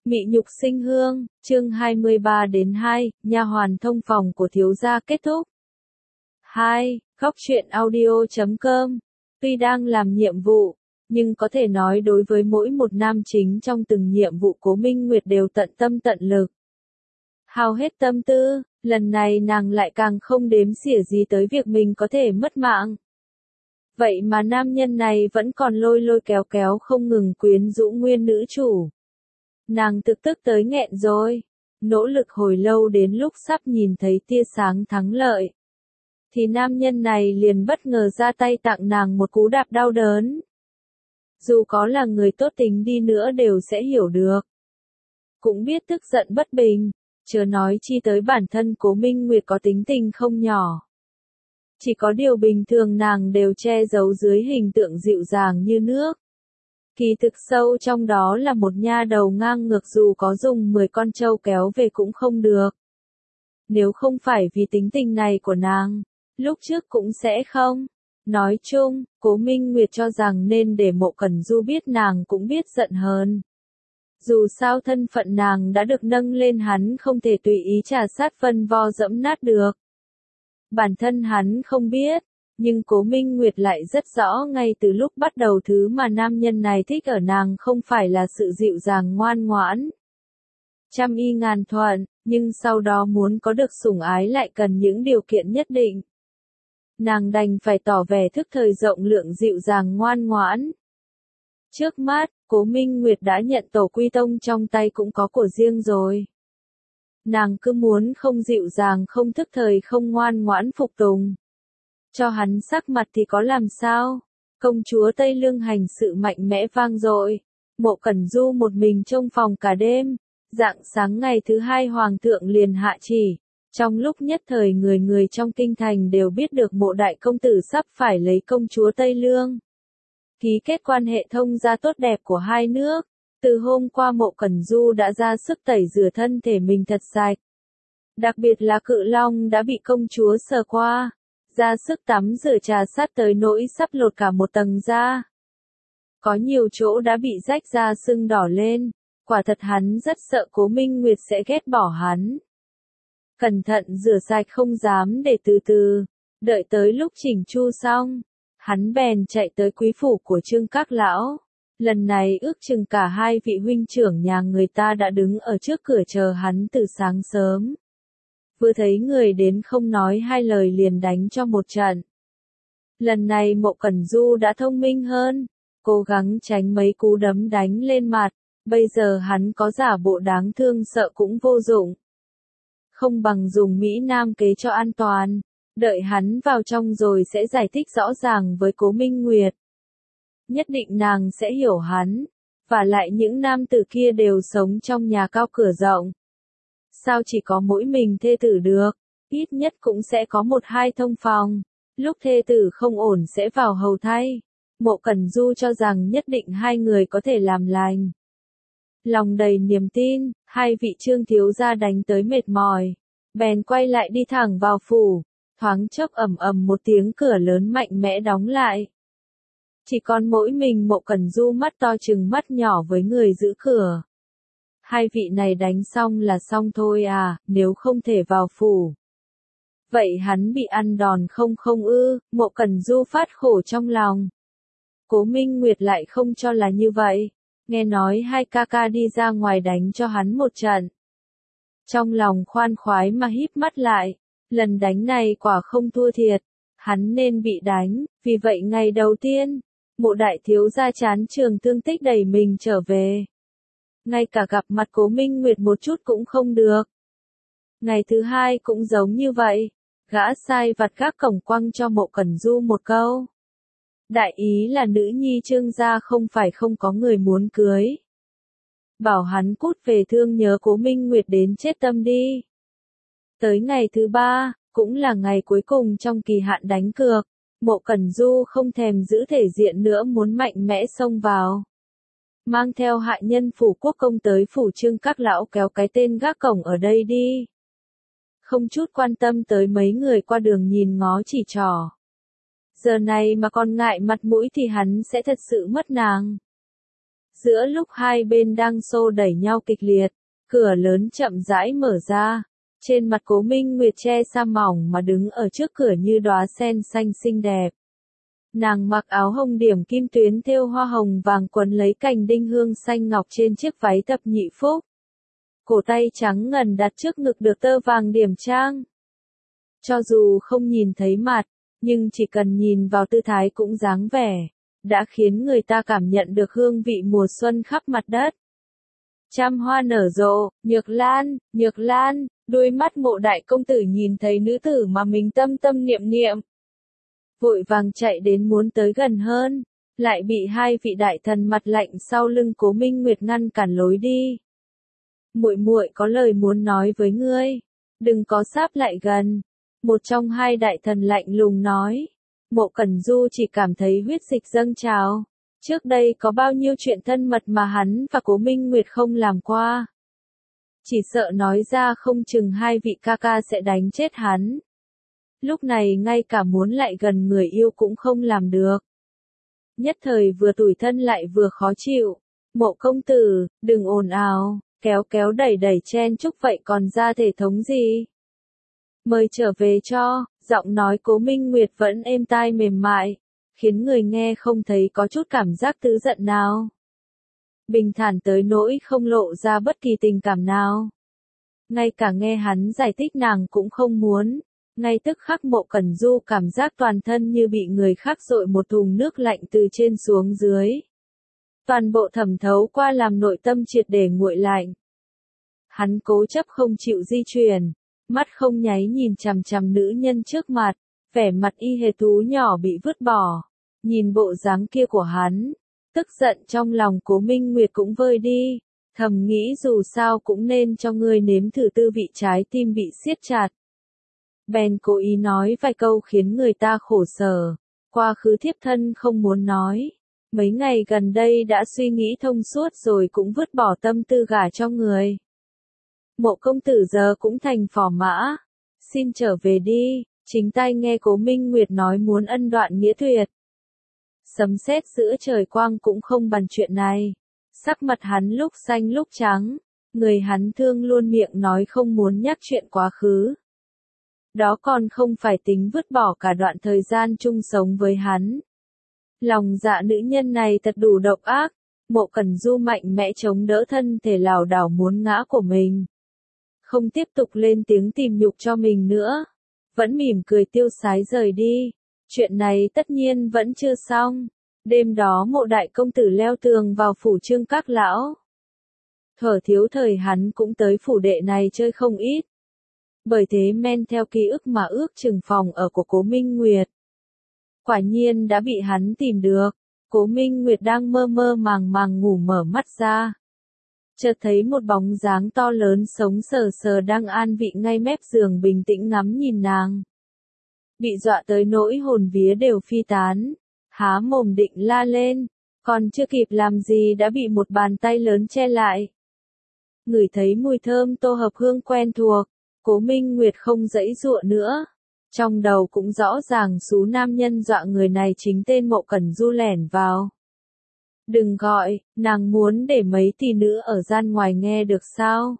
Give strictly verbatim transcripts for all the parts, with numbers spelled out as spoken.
Mị nhục sinh hương, chương hai mươi ba đến hai, nha hoàn thông phòng của thiếu gia kết thúc. hai. Góc truyện audio chấm com. Tuy đang làm nhiệm vụ, nhưng có thể nói đối với mỗi một nam chính trong từng nhiệm vụ Cố Minh Nguyệt đều tận tâm tận lực. Hao hết tâm tư, lần này nàng lại càng không đếm xỉa gì tới việc mình có thể mất mạng. Vậy mà nam nhân này vẫn còn lôi lôi kéo kéo không ngừng quyến rũ nguyên nữ chủ. Nàng thực tức tới nghẹn rồi, nỗ lực hồi lâu đến lúc sắp nhìn thấy tia sáng thắng lợi. Thì nam nhân này liền bất ngờ ra tay tặng nàng một cú đạp đau đớn. Dù có là người tốt tính đi nữa đều sẽ hiểu được. Cũng biết tức giận bất bình, chớ nói chi tới bản thân Cố Minh Nguyệt có tính tình không nhỏ. Chỉ có điều bình thường nàng đều che giấu dưới hình tượng dịu dàng như nước. Kỳ thực sâu trong đó là một nha đầu ngang ngược, dù có dùng mười con trâu kéo về cũng không được. Nếu không phải vì tính tình này của nàng, lúc trước cũng sẽ không. Nói chung, Cố Minh Nguyệt cho rằng nên để Mộ Cẩn Du biết nàng cũng biết giận hờn. Dù sao thân phận nàng đã được nâng lên, hắn không thể tùy ý trà sát phân vo dẫm nát được. Bản thân hắn không biết, nhưng Cố Minh Nguyệt lại rất rõ ngay từ lúc bắt đầu thứ mà nam nhân này thích ở nàng không phải là sự dịu dàng ngoan ngoãn. Trăm y ngàn thuận, nhưng sau đó muốn có được sủng ái lại cần những điều kiện nhất định. Nàng đành phải tỏ vẻ thức thời rộng lượng dịu dàng ngoan ngoãn. Trước mắt, Cố Minh Nguyệt đã nhận tổ quy tông trong tay cũng có của riêng rồi. Nàng cứ muốn không dịu dàng, không thức thời, không ngoan ngoãn phục tùng. Cho hắn sắc mặt thì có làm sao? Công chúa Tây Lương hành sự mạnh mẽ vang dội. Mộ Cẩn Du một mình trong phòng cả đêm. Rạng sáng ngày thứ hai hoàng thượng liền hạ chỉ. Trong lúc nhất thời người người trong kinh thành đều biết được Mộ đại công tử sắp phải lấy công chúa Tây Lương. Ký kết quan hệ thông gia tốt đẹp của hai nước. Từ hôm qua Mộ Cẩn Du đã ra sức tẩy rửa thân thể mình thật sạch. Đặc biệt là Cự Long đã bị công chúa sờ qua. Ra sức tắm rửa trà sát tới nỗi sắp lột cả một tầng da. Có nhiều chỗ đã bị rách ra sưng đỏ lên. Quả thật hắn rất sợ Cố Minh Nguyệt sẽ ghét bỏ hắn. Cẩn thận rửa sạch không dám để từ từ. Đợi tới lúc chỉnh chu xong, hắn bèn chạy tới quý phủ của Trương Các Lão. Lần này ước chừng cả hai vị huynh trưởng nhà người ta đã đứng ở trước cửa chờ hắn từ sáng sớm. Vừa thấy người đến không nói hai lời liền đánh cho một trận. Lần này Mộ Cẩn Du đã thông minh hơn, cố gắng tránh mấy cú đấm đánh lên mặt, bây giờ hắn có giả bộ đáng thương sợ cũng vô dụng. Không bằng dùng Mỹ Nam kế cho an toàn, đợi hắn vào trong rồi sẽ giải thích rõ ràng với Cố Minh Nguyệt. Nhất định nàng sẽ hiểu hắn, và lại những nam tử kia đều sống trong nhà cao cửa rộng. Sao chỉ có mỗi mình thê tử được, ít nhất cũng sẽ có một hai thông phòng, lúc thê tử không ổn sẽ vào hầu thay. Mộ Cẩn Du cho rằng nhất định hai người có thể làm lành. Lòng đầy niềm tin, hai vị Trương thiếu gia đánh tới mệt mỏi, bèn quay lại đi thẳng vào phủ, thoáng chốc ầm ầm một tiếng cửa lớn mạnh mẽ đóng lại. Chỉ còn mỗi mình Mộ Cẩn Du mắt to chừng mắt nhỏ với người giữ cửa. Hai vị này đánh xong là xong thôi à, nếu không thể vào phủ. Vậy hắn bị ăn đòn không không ư, Mộ Cẩn Du phát khổ trong lòng. Cố Minh Nguyệt lại không cho là như vậy, nghe nói hai ca ca đi ra ngoài đánh cho hắn một trận. Trong lòng khoan khoái mà híp mắt lại, lần đánh này quả không thua thiệt, hắn nên bị đánh, vì vậy ngày đầu tiên, Mộ đại thiếu gia chán trường thương tích đẩy mình trở về. Ngay cả gặp mặt Cố Minh Nguyệt một chút cũng không được. Ngày thứ hai cũng giống như vậy, gã sai vặt gác cổng quăng cho Mộ Cẩn Du một câu. Đại ý là nữ nhi Trương gia không phải không có người muốn cưới. Bảo hắn cút về thương nhớ Cố Minh Nguyệt đến chết tâm đi. Tới ngày thứ ba, cũng là ngày cuối cùng trong kỳ hạn đánh cược, Mộ Cẩn Du không thèm giữ thể diện nữa muốn mạnh mẽ xông vào. Mang theo hạ nhân phủ quốc công tới phủ Trương Các Lão kéo cái tên gác cổng ở đây đi. Không chút quan tâm tới mấy người qua đường nhìn ngó chỉ trỏ. Giờ này mà còn ngại mặt mũi thì hắn sẽ thật sự mất nàng. Giữa lúc hai bên đang xô đẩy nhau kịch liệt, cửa lớn chậm rãi mở ra. Trên mặt Cố Minh Nguyệt che sa mỏng mà đứng ở trước cửa như đóa sen xanh xinh đẹp. Nàng mặc áo hồng điểm kim tuyến thêu hoa hồng vàng quấn lấy cành đinh hương xanh ngọc trên chiếc váy thập nhị phúc. Cổ tay trắng ngần đặt trước ngực được tơ vàng điểm trang. Cho dù không nhìn thấy mặt, nhưng chỉ cần nhìn vào tư thái cũng dáng vẻ, đã khiến người ta cảm nhận được hương vị mùa xuân khắp mặt đất. Trăm hoa nở rộ, Nhược Lan, Nhược Lan, đôi mắt Mộ đại công tử nhìn thấy nữ tử mà mình tâm tâm niệm niệm. Vội vàng chạy đến muốn tới gần hơn, lại bị hai vị đại thần mặt lạnh sau lưng Cố Minh Nguyệt ngăn cản lối đi. Muội muội có lời muốn nói với ngươi, đừng có sáp lại gần. Một trong hai đại thần lạnh lùng nói. Mộ Cẩn Du chỉ cảm thấy huyết dịch dâng trào. Trước đây có bao nhiêu chuyện thân mật mà hắn và Cố Minh Nguyệt không làm qua. Chỉ sợ nói ra không chừng hai vị ca ca sẽ đánh chết hắn. Lúc này ngay cả muốn lại gần người yêu cũng không làm được. Nhất thời vừa tủi thân lại vừa khó chịu. Mộ công tử, đừng ồn ào, kéo kéo đẩy đẩy chen chúc vậy còn ra thể thống gì. Mời trở về cho, giọng nói Cố Minh Nguyệt vẫn êm tai mềm mại, khiến người nghe không thấy có chút cảm giác tức giận nào. Bình thản tới nỗi không lộ ra bất kỳ tình cảm nào. Ngay cả nghe hắn giải thích nàng cũng không muốn. Ngay tức khắc Mộ Cẩn Du cảm giác toàn thân như bị người khác dội một thùng nước lạnh từ trên xuống dưới. Toàn bộ thẩm thấu qua làm nội tâm triệt để nguội lạnh. Hắn cố chấp không chịu di chuyển, mắt không nháy nhìn chằm chằm nữ nhân trước mặt, vẻ mặt y hệt thú nhỏ bị vứt bỏ. Nhìn bộ dáng kia của hắn, tức giận trong lòng Cố Minh Nguyệt cũng vơi đi, thầm nghĩ dù sao cũng nên cho ngươi nếm thử tư vị trái tim bị siết chặt. Bèn cố ý nói vài câu khiến người ta khổ sở, quá khứ thiếp thân không muốn nói, mấy ngày gần đây đã suy nghĩ thông suốt rồi cũng vứt bỏ tâm tư gả cho người. Mộ công tử giờ cũng thành phò mã, xin trở về đi, chính tai nghe Cố Minh Nguyệt nói muốn ân đoạn nghĩa tuyệt. Sấm sét giữa trời quang cũng không bàn chuyện này, sắc mặt hắn lúc xanh lúc trắng, người hắn thương luôn miệng nói không muốn nhắc chuyện quá khứ. Đó còn không phải tính vứt bỏ cả đoạn thời gian chung sống với hắn. Lòng dạ nữ nhân này thật đủ độc ác, Mộ Cẩn Du mạnh mẽ chống đỡ thân thể lảo đảo muốn ngã của mình. Không tiếp tục lên tiếng tìm nhục cho mình nữa, vẫn mỉm cười tiêu sái rời đi. Chuyện này tất nhiên vẫn chưa xong. Đêm đó Mộ đại công tử leo tường vào phủ Trương Các lão. Thuở thiếu thời hắn cũng tới phủ đệ này chơi không ít. Bởi thế men theo ký ức mà ước chừng phòng ở của Cố Minh Nguyệt. Quả nhiên đã bị hắn tìm được. Cố Minh Nguyệt đang mơ mơ màng màng ngủ mở mắt ra. Chợt thấy một bóng dáng to lớn sống sờ sờ đang an vị ngay mép giường bình tĩnh ngắm nhìn nàng. Bị dọa tới nỗi hồn vía đều phi tán. Há mồm định la lên. Còn chưa kịp làm gì đã bị một bàn tay lớn che lại. Ngửi thấy mùi thơm tô hợp hương quen thuộc. Cố Minh Nguyệt không dãy dụa nữa. Trong đầu cũng rõ ràng số nam nhân dọa người này chính tên Mộ Cẩn Du lẻn vào. Đừng gọi, nàng muốn để mấy tỷ nữ ở gian ngoài nghe được sao?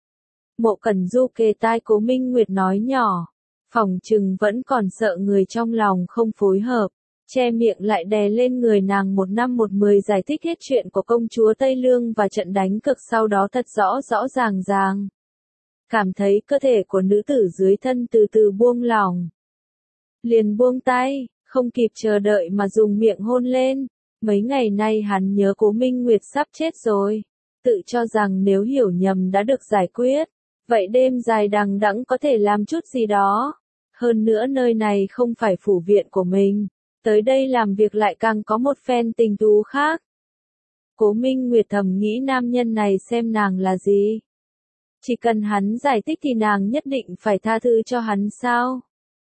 Mộ Cẩn Du kề tai Cố Minh Nguyệt nói nhỏ. Phỏng chừng vẫn còn sợ người trong lòng không phối hợp. Che miệng lại đè lên người nàng một năm một mười giải thích hết chuyện của công chúa Tây Lương và trận đánh cực sau đó thật rõ rõ ràng ràng. Cảm thấy cơ thể của nữ tử dưới thân từ từ buông lỏng. Liền buông tay, không kịp chờ đợi mà dùng miệng hôn lên. Mấy ngày nay hắn nhớ Cố Minh Nguyệt sắp chết rồi. Tự cho rằng nếu hiểu nhầm đã được giải quyết. Vậy đêm dài đằng đẵng có thể làm chút gì đó. Hơn nữa nơi này không phải phủ viện của mình. Tới đây làm việc lại càng có một phen tình thú khác. Cố Minh Nguyệt thầm nghĩ nam nhân này xem nàng là gì. Chỉ cần hắn giải thích thì nàng nhất định phải tha thứ cho hắn sao?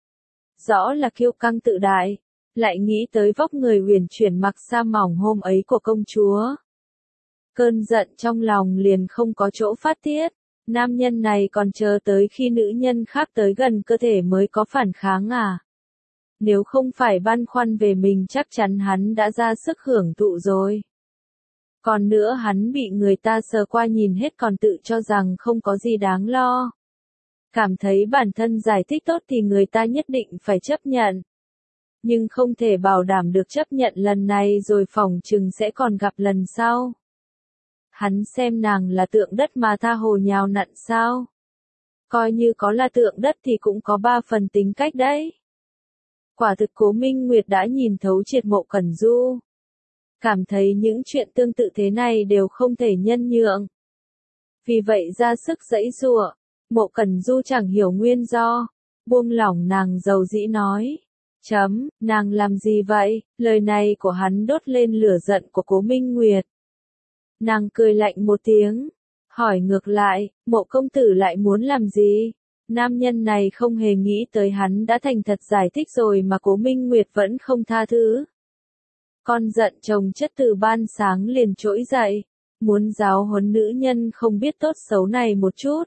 Rõ là kiêu căng tự đại, lại nghĩ tới vóc người huyền chuyển mặc sa mỏng hôm ấy của công chúa. Cơn giận trong lòng liền không có chỗ phát tiết, nam nhân này còn chờ tới khi nữ nhân khác tới gần cơ thể mới có phản kháng à? Nếu không phải băn khoăn về mình chắc chắn hắn đã ra sức hưởng thụ rồi. Còn nữa hắn bị người ta sờ qua nhìn hết còn tự cho rằng không có gì đáng lo. Cảm thấy bản thân giải thích tốt thì người ta nhất định phải chấp nhận. Nhưng không thể bảo đảm được chấp nhận lần này rồi phỏng chừng sẽ còn gặp lần sau. Hắn xem nàng là tượng đất mà tha hồ nhào nặn sao? Coi như có là tượng đất thì cũng có ba phần tính cách đấy. Quả thực Cố Minh Nguyệt đã nhìn thấu triệt Mộ Cẩn Du. Cảm thấy những chuyện tương tự thế này đều không thể nhân nhượng. Vì vậy ra sức giãy giụa, Mộ Cẩn Du chẳng hiểu nguyên do, buông lỏng nàng dầu dĩ nói. Chấm, nàng làm gì vậy? Lời này của hắn đốt lên lửa giận của Cố Minh Nguyệt. Nàng cười lạnh một tiếng, hỏi ngược lại, Mộ công tử lại muốn làm gì? Nam nhân này không hề nghĩ tới hắn đã thành thật giải thích rồi mà Cố Minh Nguyệt vẫn không tha thứ. Con giận chồng chất từ ban sáng liền trỗi dậy, muốn giáo huấn nữ nhân không biết tốt xấu này một chút.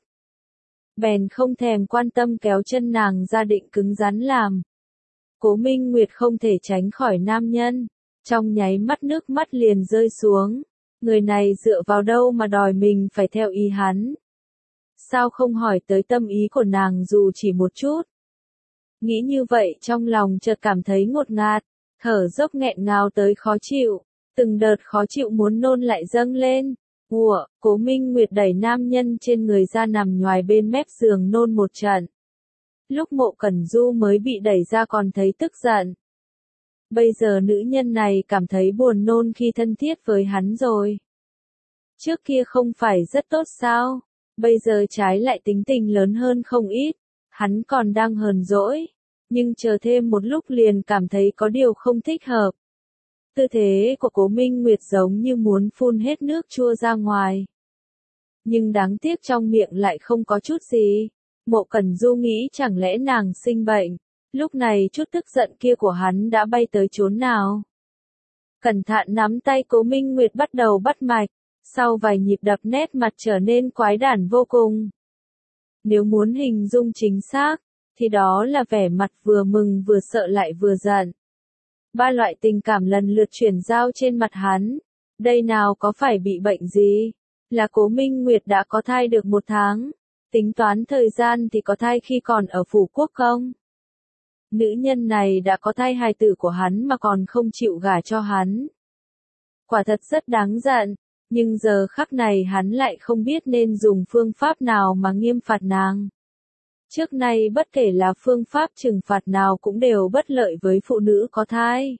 Bèn không thèm quan tâm kéo chân nàng ra định cứng rắn làm. Cố Minh Nguyệt không thể tránh khỏi nam nhân, trong nháy mắt nước mắt liền rơi xuống. Người này dựa vào đâu mà đòi mình phải theo ý hắn? Sao không hỏi tới tâm ý của nàng dù chỉ một chút? Nghĩ như vậy trong lòng chợt cảm thấy ngột ngạt, thở dốc nghẹn ngào tới khó chịu, từng đợt khó chịu muốn nôn lại dâng lên. Ủa, Cố Minh Nguyệt đẩy nam nhân trên người ra nằm nhoài bên mép giường nôn một trận. Lúc Mộ Cẩn Du mới bị đẩy ra còn thấy tức giận. Bây giờ nữ nhân này cảm thấy buồn nôn khi thân thiết với hắn rồi. Trước kia không phải rất tốt sao? Bây giờ trái lại tính tình lớn hơn không ít. Hắn còn đang hờn dỗi, nhưng chờ thêm một lúc liền cảm thấy có điều không thích hợp. Tư thế của Cố Minh Nguyệt giống như muốn phun hết nước chua ra ngoài. Nhưng đáng tiếc trong miệng lại không có chút gì. Mộ Cẩn Du nghĩ chẳng lẽ nàng sinh bệnh. Lúc này chút tức giận kia của hắn đã bay tới chốn nào. Cẩn thận nắm tay Cố Minh Nguyệt bắt đầu bắt mạch. Sau vài nhịp đập nét mặt trở nên quái đản vô cùng. Nếu muốn hình dung chính xác, thì đó là vẻ mặt vừa mừng vừa sợ lại vừa giận. Ba loại tình cảm lần lượt chuyển giao trên mặt hắn. Đây nào có phải bị bệnh gì? Là Cố Minh Nguyệt đã có thai được một tháng. Tính toán thời gian thì có thai khi còn ở phủ quốc không? Nữ nhân này đã có thai hài tử của hắn mà còn không chịu gả cho hắn. Quả thật rất đáng giận, nhưng giờ khắc này hắn lại không biết nên dùng phương pháp nào mà nghiêm phạt nàng. Trước nay bất kể là phương pháp trừng phạt nào cũng đều bất lợi với phụ nữ có thai.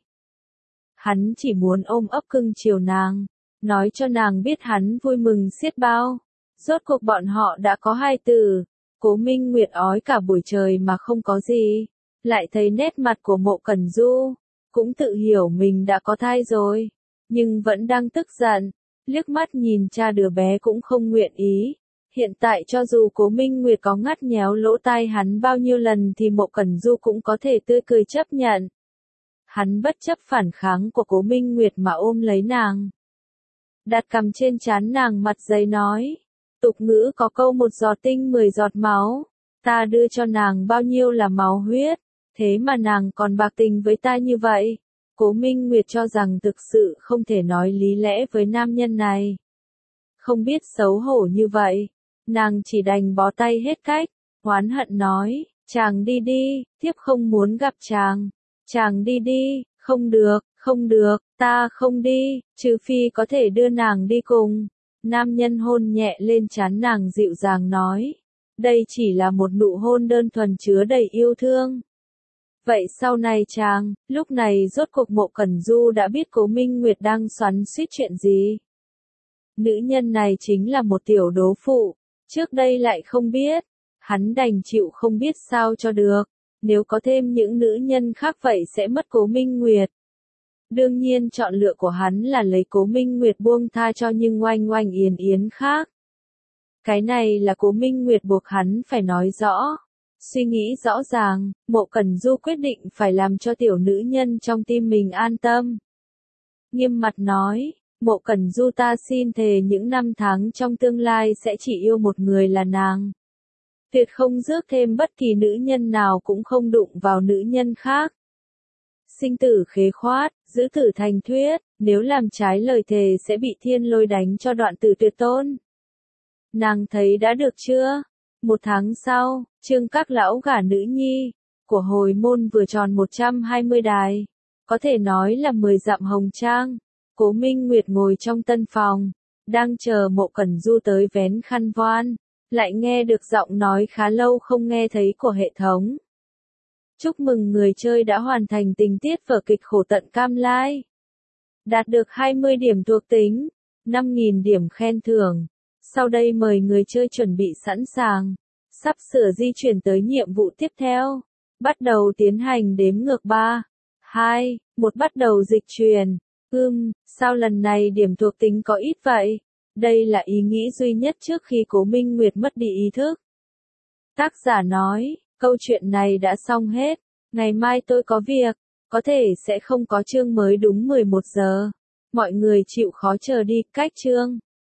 Hắn chỉ muốn ôm ấp cưng chiều nàng, nói cho nàng biết hắn vui mừng xiết bao. Rốt cuộc bọn họ đã có hai tử. Cố Minh Nguyệt ói cả buổi trời mà không có gì. Lại thấy nét mặt của Mộ Cẩn Du, cũng tự hiểu mình đã có thai rồi, nhưng vẫn đang tức giận, liếc mắt nhìn cha đứa bé cũng không nguyện ý. Hiện tại cho dù Cố Minh Nguyệt có ngắt nhéo lỗ tai hắn bao nhiêu lần thì Mộ Cẩn Du cũng có thể tươi cười chấp nhận. Hắn bất chấp phản kháng của Cố Minh Nguyệt mà ôm lấy nàng. Đặt cằm trên trán nàng mặt dày nói, tục ngữ có câu một giọt tinh mười giọt máu, ta đưa cho nàng bao nhiêu là máu huyết. Thế mà nàng còn bạc tình với ta như vậy. Cố Minh Nguyệt cho rằng thực sự không thể nói lý lẽ với nam nhân này. Không biết xấu hổ như vậy, nàng chỉ đành bó tay hết cách, oán hận nói, chàng đi đi, thiếp không muốn gặp chàng. Chàng đi đi, không được, không được, ta không đi, trừ phi có thể đưa nàng đi cùng. Nam nhân hôn nhẹ lên trán nàng dịu dàng nói, đây chỉ là một nụ hôn đơn thuần chứa đầy yêu thương. Vậy sau này chàng, lúc này rốt cuộc Mộ Cẩn Du đã biết Cố Minh Nguyệt đang xoắn xuýt chuyện gì. Nữ nhân này chính là một tiểu đố phụ, trước đây lại không biết, hắn đành chịu không biết sao cho được, nếu có thêm những nữ nhân khác vậy sẽ mất Cố Minh Nguyệt. Đương nhiên chọn lựa của hắn là lấy Cố Minh Nguyệt buông tha cho những oanh oanh yến yến khác. Cái này là Cố Minh Nguyệt buộc hắn phải nói rõ. Suy nghĩ rõ ràng, Mộ Cẩn Du quyết định phải làm cho tiểu nữ nhân trong tim mình an tâm. Nghiêm mặt nói, Mộ Cẩn Du ta xin thề những năm tháng trong tương lai sẽ chỉ yêu một người là nàng. Tuyệt không rước thêm bất kỳ nữ nhân nào cũng không đụng vào nữ nhân khác. sinh tử khế khoát, giữ tử thành thuyết, nếu làm trái lời thề sẽ bị thiên lôi đánh cho đoạn tử tuyệt tôn. Nàng thấy đã được chưa? Một tháng sau, Trương các lão gả nữ nhi của hồi môn vừa tròn một trăm hai mươi đài, có thể nói là mười dặm hồng trang. Cố Minh Nguyệt ngồi trong tân phòng, đang chờ Mộ Cẩn Du tới vén khăn voan, lại nghe được giọng nói khá lâu không nghe thấy của hệ thống. Chúc mừng người chơi đã hoàn thành tình tiết vở kịch Khổ Tận Cam Lai. Đạt được hai mươi điểm thuộc tính, năm nghìn điểm khen thưởng. Sau đây mời người chơi chuẩn bị sẵn sàng, sắp sửa di chuyển tới nhiệm vụ tiếp theo. Bắt đầu tiến hành đếm ngược ba, hai, một bắt đầu dịch truyền. Ưm, sao lần này điểm thuộc tính có ít vậy? Đây là ý nghĩ duy nhất trước khi Cố Minh Nguyệt mất đi ý thức. Tác giả nói, câu chuyện này đã xong hết, ngày mai tôi có việc, có thể sẽ không có chương mới đúng mười một giờ. Mọi người chịu khó chờ đi, cách chương.